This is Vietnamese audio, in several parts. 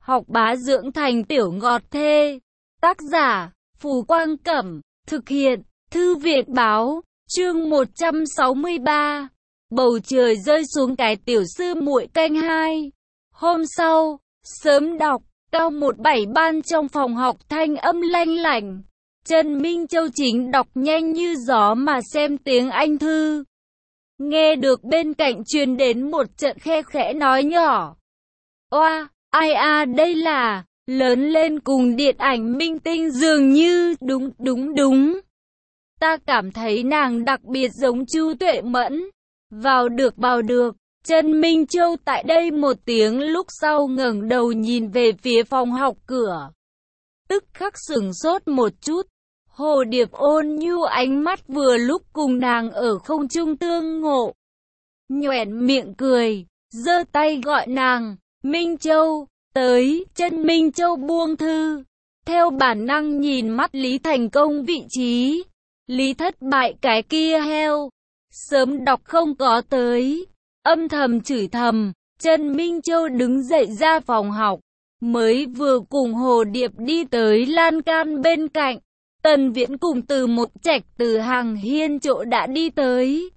học bá dưỡng thành tiểu ngọt thê. Tác giả, Phù Quang Cẩm, thực hiện, Thư viện Báo, chương 163. Bầu trời rơi xuống cái tiểu sư muội canh 2. Hôm sau, sớm đọc, cao 17 ban trong phòng học thanh âm lanh lảnh. Trần Minh Châu chính đọc nhanh như gió mà xem tiếng Anh thư. Nghe được bên cạnh truyền đến một trận khe khẽ nói nhỏ. Oa, ai à, đây là, lớn lên cùng điện ảnh minh tinh dường như, đúng. Ta cảm thấy nàng đặc biệt giống Chu Tuệ Mẫn. Vào được. Trần Minh Châu tại đây một tiếng lúc sau ngẩng đầu nhìn về phía phòng học cửa. Tức khắc sửng sốt một chút. Hồ Điệp ôn nhu ánh mắt vừa lúc cùng nàng ở không trung tương ngộ. Nhoẻn miệng cười, giơ tay gọi nàng, Minh Châu, tới. Trần Minh Châu buông thư, theo bản năng nhìn mắt Lý Thành Công vị trí. Lý thất bại cái kia heo, sớm đọc không có tới, âm thầm chửi thầm. Trần Minh Châu đứng dậy ra phòng học, mới vừa cùng Hồ Điệp đi tới lan can bên cạnh. Tần Viễn cùng Từ Mộng Trạch từ hàng hiên chỗ đã đi tới.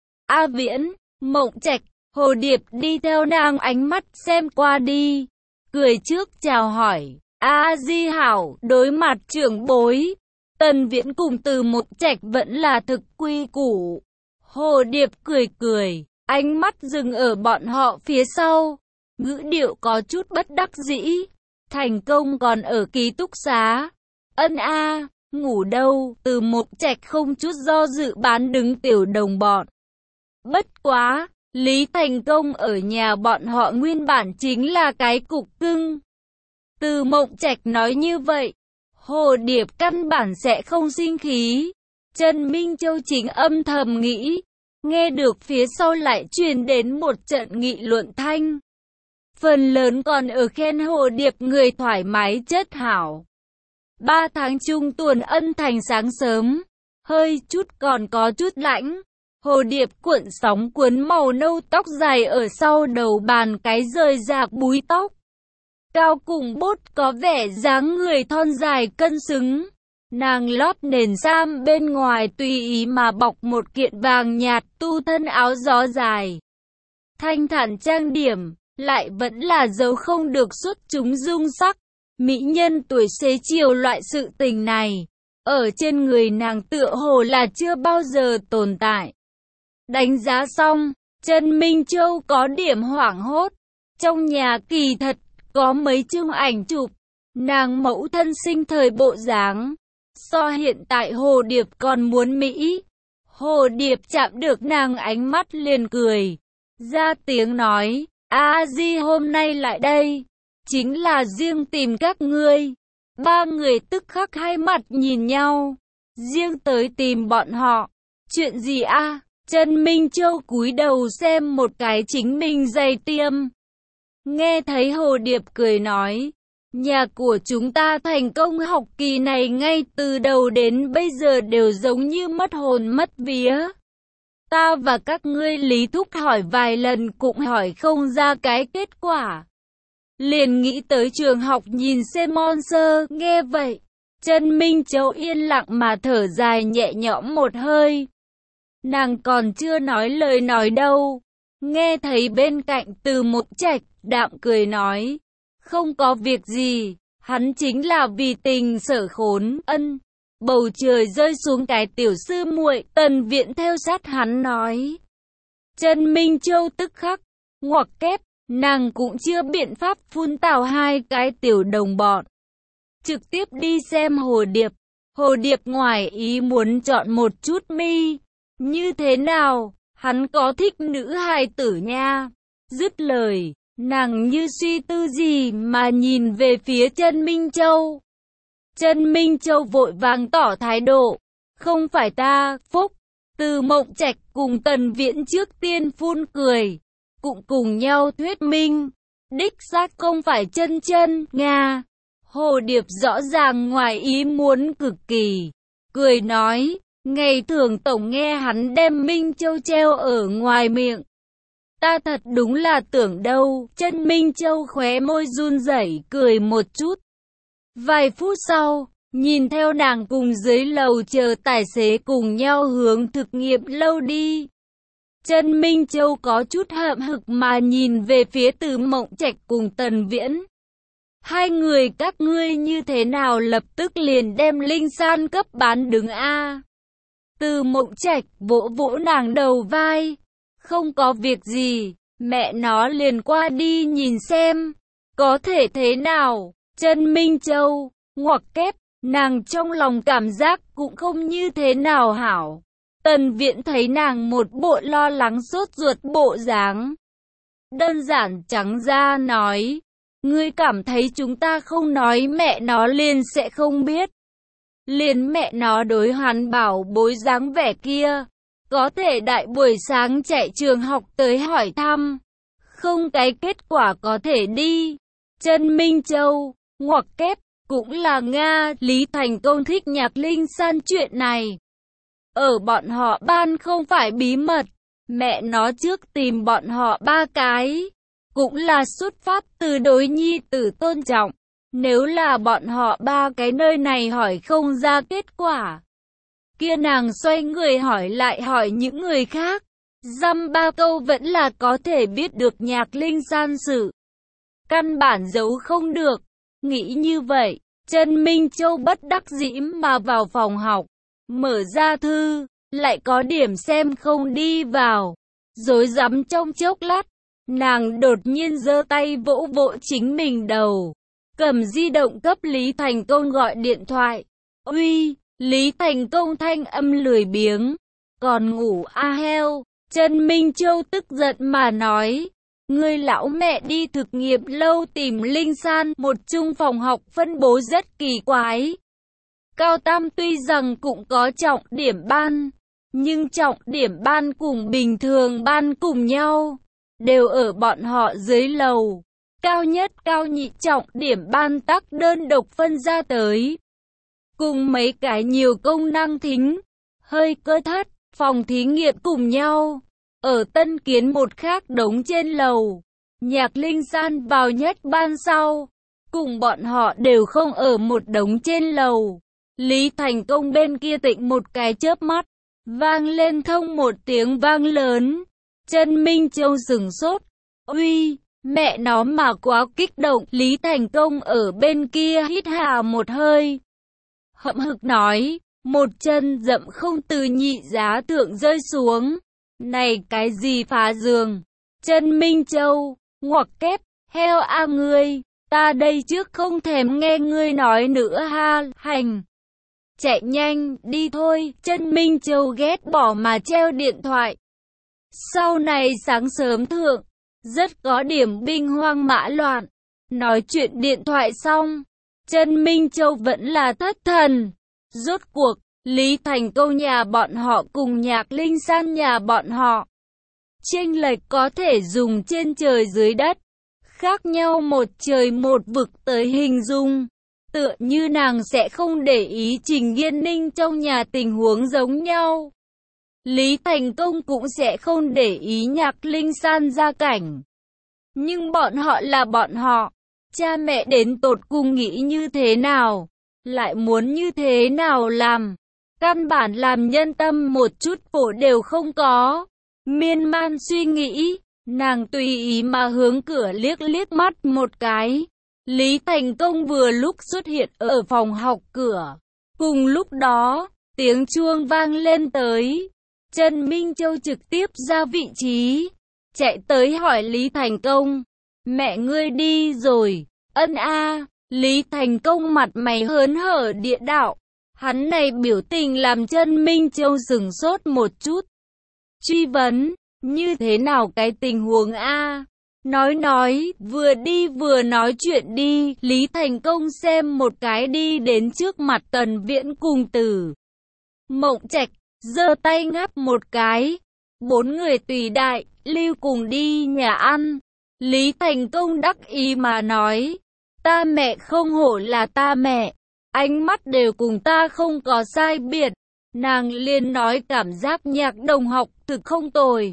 A Viễn, Mộng Trạch, Hồ Điệp đi theo nàng ánh mắt xem qua đi, cười trước chào hỏi. A Di hảo, đối mặt trưởng bối. Tần Viễn cùng Từ Mộng Trạch vẫn là thực quy củ. Hồ Điệp cười, ánh mắt dừng ở bọn họ phía sau, ngữ điệu có chút bất đắc dĩ. Thành Công còn ở ký túc xá. Ân a, ngủ đâu? Từ Mộng Trạch không chút do dự bán đứng tiểu đồng bọn. Bất quá, Lý Thành Công ở nhà bọn họ nguyên bản chính là cái cục cưng. Từ Mộng Trạch nói như vậy, Hồ Điệp căn bản sẽ không sinh khí. Trần Minh Châu chính âm thầm nghĩ, nghe được phía sau lại truyền đến một trận nghị luận thanh. Phần lớn còn ở khen Hồ Điệp người thoải mái chất hảo. 3 tháng trung tuần Ân Thành sáng sớm, hơi chút còn có chút lãnh. Hồ Điệp cuộn sóng cuốn màu nâu tóc dài ở sau đầu bàn cái rời rạc búi tóc. Cao cùng bốt có vẻ dáng người thon dài cân xứng. Nàng lót nền sam bên ngoài tùy ý mà bọc một kiện vàng nhạt tu thân áo gió dài. Thanh thản trang điểm, lại vẫn là dấu không được xuất chúng dung sắc. Mỹ nhân tuổi xế chiều loại sự tình này, ở trên người nàng tựa hồ là chưa bao giờ tồn tại. Đánh giá xong, Trần Minh Châu có điểm hoảng hốt. Trong nhà kỳ thật, có mấy chương ảnh chụp, nàng mẫu thân sinh thời bộ dáng, so hiện tại Hồ Điệp còn muốn Mỹ. Hồ Điệp chạm được nàng ánh mắt liền cười, ra tiếng nói, A Di hôm nay lại đây, chính là riêng tìm các ngươi. 3 người tức khắc hai mặt nhìn nhau, riêng tới tìm bọn họ, chuyện gì a? Trần Minh Châu cúi đầu xem một cái chính mình giày tiêm. Nghe thấy Hồ Điệp cười nói, nhà của chúng ta Thành Công học kỳ này ngay từ đầu đến bây giờ đều giống như mất hồn mất vía. Ta và các ngươi Lý Thúc hỏi vài lần cũng hỏi không ra cái kết quả. Liền nghĩ tới trường học nhìn xem Monster. Nghe vậy, Trần Minh Châu yên lặng mà thở dài nhẹ nhõm một hơi. Nàng còn chưa nói lời nói đâu, nghe thấy bên cạnh Từ Mộng Trạch đạm cười nói, không có việc gì, hắn chính là vì tình sở khốn. Ân. Bầu trời rơi xuống cái tiểu sư muội. Tần Viễn theo sát hắn nói. Trần Minh Châu tức khắc ngoặc kép, nàng cũng chưa biện pháp phun tào 2 cái tiểu đồng bọn, trực tiếp đi xem Hồ Điệp. Hồ Điệp ngoài ý muốn chọn một chút mi. Như thế nào, hắn có thích nữ hài tử nha. Dứt lời, nàng như suy tư gì mà nhìn về phía Trần Minh Châu. Trần Minh Châu vội vàng tỏ thái độ, không phải ta. Phúc. Từ Mộng Trạch cùng Tần Viễn trước tiên phun cười, cũng cùng nhau thuyết minh, đích xác không phải chân Nga. Hồ Điệp rõ ràng ngoài ý muốn cực kỳ, cười nói, ngày thường tổng nghe hắn đem Minh Châu treo ở ngoài miệng, Ta thật đúng là tưởng đâu. Chân Minh Châu khóe môi run rẩy cười một chút. Vài phút sau, nhìn theo nàng cùng dưới lầu chờ tài xế cùng nhau hướng thực nghiệm lâu đi. Chân Minh Châu có chút hậm hực mà nhìn về phía Từ Mộng Trạch cùng Tần Viễn. Hai người các ngươi như thế nào lập tức liền đem linh san cấp bán đứng a? Từ Mộng Trạch vỗ vỗ nàng đầu vai. Không có việc gì, mẹ nó liền qua đi nhìn xem. Có thể thế nào? Chân Minh Châu, ngoặc kép, nàng trong lòng cảm giác cũng không như thế nào hảo. Tần Viễn thấy nàng một bộ lo lắng sốt ruột bộ dáng. Đơn giản trắng ra nói, ngươi cảm thấy chúng ta không nói mẹ nó liền sẽ không biết. Liền mẹ nó đối hắn bảo bối dáng vẻ kia, có thể đại buổi sáng chạy trường học tới hỏi thăm. Không cái kết quả có thể đi. Chân Minh Châu, ngoặc kép, cũng là Nga, Lý Thành Công thích Nhạc Linh San chuyện này. Ở bọn họ ban không phải bí mật, mẹ nó trước tìm bọn họ ba cái. Cũng là xuất phát từ đối nhi tử tôn trọng. Nếu là bọn họ ba cái nơi này hỏi không ra kết quả, kia nàng xoay người hỏi lại hỏi những người khác. Dăm ba câu vẫn là có thể biết được Nhạc Linh San sự. Căn bản giấu không được. Nghĩ như vậy, Chân Minh Châu bất đắc dĩ mà vào phòng học. Mở ra thư, lại có điểm xem không đi vào. Rối rắm trong chốc lát, nàng đột nhiên giơ tay vỗ vỗ chính mình đầu. Cầm di động cấp Lý Thành Công gọi điện thoại. Uy, Lý Thành Công thanh âm lười biếng. Còn ngủ a heo. Chân Minh Châu tức giận mà nói. Ngươi lão mẹ đi thực nghiệm lâu tìm Linh San, một chung phòng học phân bố rất kỳ quái. Cao tam tuy rằng cũng có trọng điểm ban, nhưng trọng điểm ban cùng bình thường ban cùng nhau, đều ở bọn họ dưới lầu. Cao nhất cao nhị trọng điểm ban tắc đơn độc phân ra tới. Cùng mấy cái nhiều công năng thính, hơi cơ thất, phòng thí nghiệm cùng nhau. Ở Tân Kiến một khác đống trên lầu. Nhạc Linh San vào nhất ban sau. Cùng bọn họ đều không ở một đống trên lầu. Lý Thành Công bên kia tịnh một cái chớp mắt. Vang lên thông một tiếng vang lớn. Chân Minh Châu sửng sốt. Uy, mẹ nó mà quá kích động. Lý Thành Công ở bên kia hít hà một hơi. Hậm hực nói. Một chân dậm không từ nhị giá thượng rơi xuống. Này cái gì phá giường? Chân Minh Châu, ngoặc kép, heo a ngươi, ta đây trước không thèm nghe ngươi nói nữa ha, hành. Chạy nhanh, đi thôi. Chân Minh Châu ghét bỏ mà treo điện thoại. Sau này sáng sớm thượng, rất có điểm binh hoang mã loạn. Nói chuyện điện thoại xong, Chân Minh Châu vẫn là thất thần. Rốt cuộc, Lý Thành Công nhà bọn họ cùng Nhạc Linh San nhà bọn họ. Chênh lệch có thể dùng trên trời dưới đất. Khác nhau một trời một vực tới hình dung. Tựa như nàng sẽ không để ý Trình Yên Ninh trong nhà tình huống giống nhau. Lý Thành Công cũng sẽ không để ý Nhạc Linh San gia cảnh. Nhưng bọn họ là bọn họ. Cha mẹ đến tột cùng nghĩ như thế nào? Lại muốn như thế nào làm? Căn bản làm nhân tâm một chút phổ đều không có. Miên man suy nghĩ, nàng tùy ý mà hướng cửa liếc liếc mắt một cái. Lý Thành Công vừa lúc xuất hiện ở phòng học cửa. Cùng lúc đó, tiếng chuông vang lên tới. Chân Minh Châu trực tiếp ra vị trí, chạy tới hỏi Lý Thành Công. Mẹ ngươi đi rồi. Ân a. Lý Thành Công mặt mày hớn hở địa đạo. Hắn này biểu tình làm Chân Minh Châu sửng sốt một chút. Truy vấn, như thế nào cái tình huống a? Nói, vừa đi vừa nói chuyện đi. Lý Thành Công xem một cái đi đến trước mặt Tần Viễn cùng Từ Mộng Trạch, giơ tay ngáp một cái. Bốn người tùy đại, lưu cùng đi nhà ăn. Lý Thành Công đắc ý mà nói, ta mẹ không hổ là ta mẹ. Ánh mắt đều cùng ta không có sai biệt. Nàng liền nói cảm giác Nhạc đồng học thực không tồi.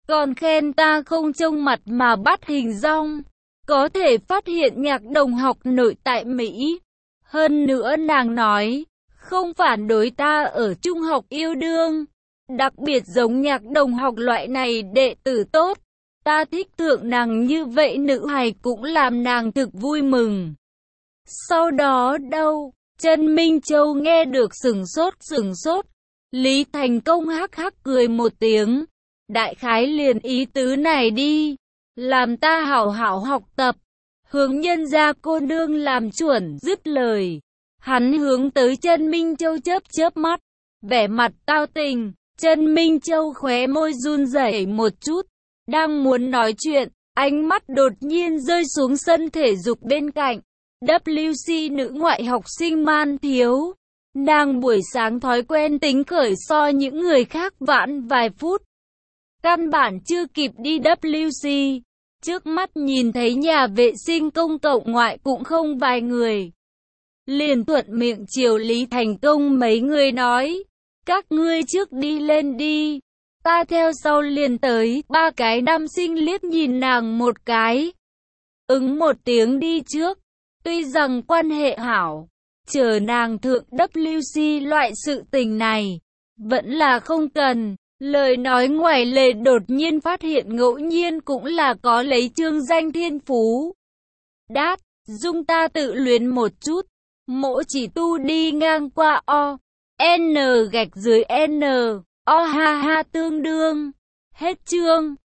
còn khen ta không trông mặt mà bắt hình dong. Có thể phát hiện Nhạc đồng học nội tại Mỹ. Hơn nữa nàng nói, không phản đối ta ở trung học yêu đương. Đặc biệt giống Nhạc đồng học loại này đệ tử tốt. Ta thích thượng nàng như vậy, nữ hài cũng làm nàng thực vui mừng. Sau đó đâu, Trần Minh Châu nghe được sửng sốt. Lý Thành Công hắc hắc cười một tiếng. Đại khái liền ý tứ này đi. Làm ta hảo hảo học tập. Hướng nhân gia cô nương làm chuẩn, dứt lời. Hắn hướng tới Trần Minh Châu chớp mắt. Vẻ mặt tao tình. Trần Minh Châu khóe môi run rẩy một chút. Đang muốn nói chuyện, ánh mắt đột nhiên rơi xuống sân thể dục bên cạnh. WC nữ ngoại học sinh Man Thiếu. Nàng buổi sáng thói quen tính khởi so những người khác vãn vài phút. Căn bản chưa kịp đi WC. Trước mắt nhìn thấy nhà vệ sinh công cộng ngoại cũng không vài người. Liền thuận miệng chiều Lý Thành Công mấy người nói. Các ngươi trước đi lên đi. Ta theo sau liền tới. Ba cái nam sinh liếc nhìn nàng một cái. Ứng một tiếng đi trước. Tuy rằng quan hệ hảo, chờ nàng thượng WC loại sự tình này, vẫn là không cần. Lời nói ngoài lề đột nhiên phát hiện ngẫu nhiên cũng là có lấy chương danh thiên phú. Đát, dung ta tự luyến một chút. Mỗ chỉ tu đi ngang qua O, N gạch dưới N, O ha ha tương đương. Hết chương.